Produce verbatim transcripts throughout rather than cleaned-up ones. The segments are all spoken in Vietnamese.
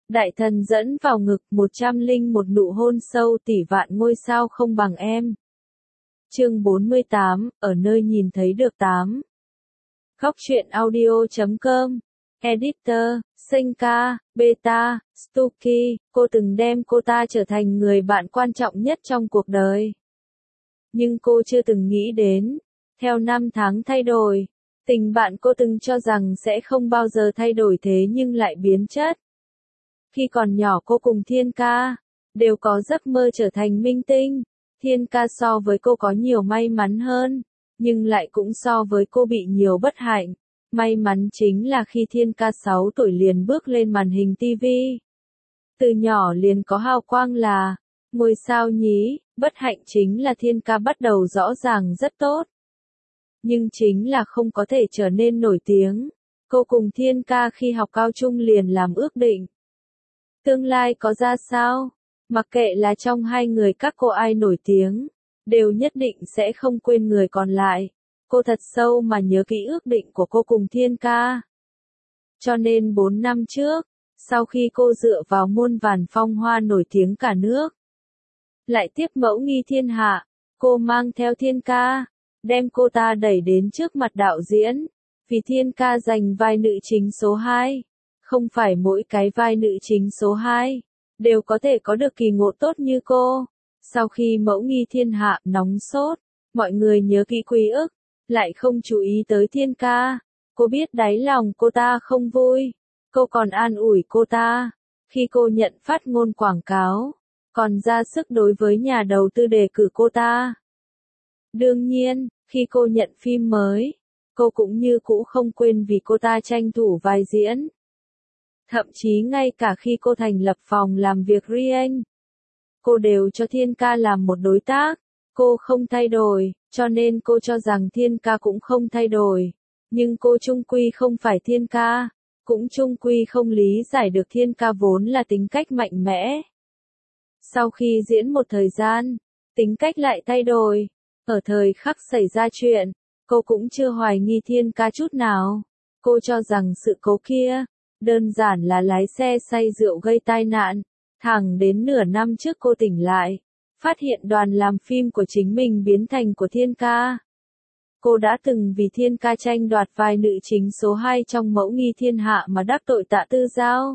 Đại thần dẫn vào ngực, một trăm linh một nụ hôn sâu tỷ vạn ngôi sao không bằng em. Chương bốn mươi tám, ở nơi nhìn thấy được tám. Góc truyện audio chấm com. Editor, Senka, Beta, Stuki, cô từng đem cô ta trở thành người bạn quan trọng nhất trong cuộc đời. Nhưng cô chưa từng nghĩ đến, theo năm tháng thay đổi, tình bạn cô từng cho rằng sẽ không bao giờ thay đổi thế nhưng lại biến chất. Khi còn nhỏ cô cùng Thiên Ca, đều có giấc mơ trở thành minh tinh. Thiên Ca so với cô có nhiều may mắn hơn, nhưng lại cũng so với cô bị nhiều bất hạnh. May mắn chính là khi Thiên Ca sáu tuổi liền bước lên màn hình ti vi. Từ nhỏ liền có hào quang là ngôi sao nhí, bất hạnh chính là Thiên Ca bắt đầu rõ ràng rất tốt. Nhưng chính là không có thể trở nên nổi tiếng. Cô cùng Thiên Ca khi học cao trung liền làm ước định. Tương lai có ra sao? Mặc kệ là trong hai người các cô ai nổi tiếng, đều nhất định sẽ không quên người còn lại. Cô thật sâu mà nhớ kỹ ước định của cô cùng Thiên Ca. Cho nên bốn năm trước, sau khi cô dựa vào muôn vàn phong hoa nổi tiếng cả nước, lại tiếp mẫu nghi thiên hạ, cô mang theo Thiên Ca, đem cô ta đẩy đến trước mặt đạo diễn, vì Thiên Ca giành vai nữ chính số hai. Không phải mỗi cái vai nữ chính số hai đều có thể có được kỳ ngộ tốt như cô. Sau khi mẫu nghi thiên hạ nóng sốt, mọi người nhớ kỹ quý ức, lại không chú ý tới Thiên Ca. Cô biết đáy lòng cô ta không vui, cô còn an ủi cô ta. Khi cô nhận phát ngôn quảng cáo, còn ra sức đối với nhà đầu tư đề cử cô ta. Đương nhiên, khi cô nhận phim mới, cô cũng như cũ không quên vì cô ta tranh thủ vai diễn. Thậm chí ngay cả khi cô thành lập phòng làm việc riêng, cô đều cho Thiên Ca làm một đối tác. Cô không thay đổi, cho nên cô cho rằng Thiên Ca cũng không thay đổi. Nhưng cô chung quy không phải Thiên Ca, cũng chung quy không lý giải được Thiên Ca vốn là tính cách mạnh mẽ. Sau khi diễn một thời gian, tính cách lại thay đổi. Ở thời khắc xảy ra chuyện, cô cũng chưa hoài nghi Thiên Ca chút nào. Cô cho rằng sự cố kia đơn giản là lái xe say rượu gây tai nạn. Thẳng đến nửa năm trước cô tỉnh lại, phát hiện đoàn làm phim của chính mình biến thành của Thiên Ca. Cô đã từng vì Thiên Ca tranh đoạt vai nữ chính số hai trong mẫu nghi thiên hạ mà đắc tội Tạ Tư Giao.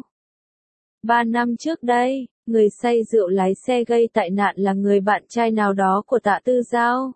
Ba năm trước đây, người say rượu lái xe gây tai nạn là người bạn trai nào đó của Tạ Tư Giao.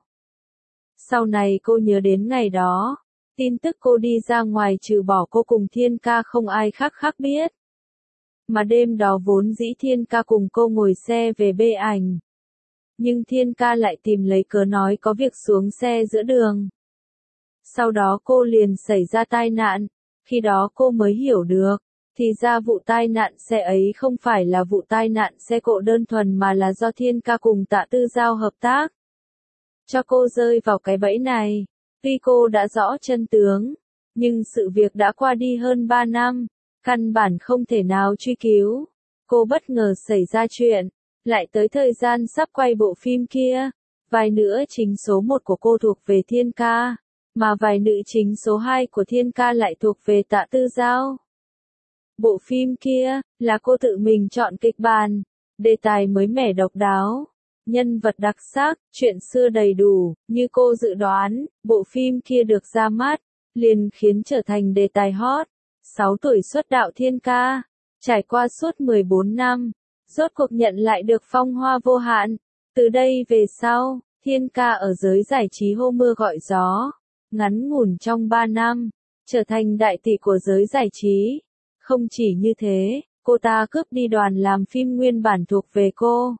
Sau này cô nhớ đến ngày đó. Tin tức cô đi ra ngoài trừ bỏ cô cùng Thiên Ca không ai khác khác biết. Mà đêm đó vốn dĩ Thiên Ca cùng cô ngồi xe về bê ảnh. Nhưng Thiên Ca lại tìm lấy cớ nói có việc xuống xe giữa đường. Sau đó cô liền xảy ra tai nạn. Khi đó cô mới hiểu được, thì ra vụ tai nạn xe ấy không phải là vụ tai nạn xe cộ đơn thuần mà là do Thiên Ca cùng Tạ Tư Giao hợp tác. Cho cô rơi vào cái bẫy này. Tuy cô đã rõ chân tướng, nhưng sự việc đã qua đi hơn ba năm, căn bản không thể nào truy cứu. Cô bất ngờ xảy ra chuyện, lại tới thời gian sắp quay bộ phim kia, vai nữ chính số một của cô thuộc về Thiên Ca, mà vai nữ chính số hai của Thiên Ca lại thuộc về Tạ Tư Giao. Bộ phim kia, là cô tự mình chọn kịch bản, đề tài mới mẻ độc đáo. Nhân vật đặc sắc, chuyện xưa đầy đủ, như cô dự đoán, bộ phim kia được ra mắt, liền khiến trở thành đề tài hot. sáu tuổi xuất đạo Thiên Ca, trải qua suốt mười bốn năm, rốt cuộc nhận lại được phong hoa vô hạn. Từ đây về sau, Thiên Ca ở giới giải trí hô mưa gọi gió, ngắn ngủn trong ba năm, trở thành đại tỷ của giới giải trí. Không chỉ như thế, cô ta cướp đi đoàn làm phim nguyên bản thuộc về cô.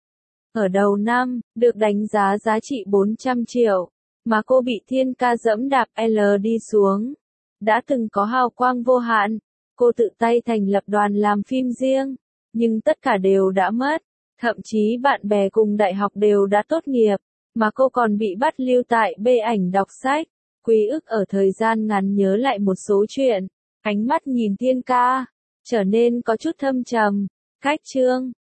Ở đầu năm, được đánh giá giá trị bốn trăm triệu, mà cô bị Thiên Ca dẫm đạp L đi xuống. Đã từng có hào quang vô hạn, cô tự tay thành lập đoàn làm phim riêng, nhưng tất cả đều đã mất. Thậm chí bạn bè cùng đại học đều đã tốt nghiệp, mà cô còn bị bắt lưu tại bê ảnh đọc sách. Quý ức ở thời gian ngắn nhớ lại một số chuyện, ánh mắt nhìn Thiên Ca trở nên có chút thâm trầm. Cách chương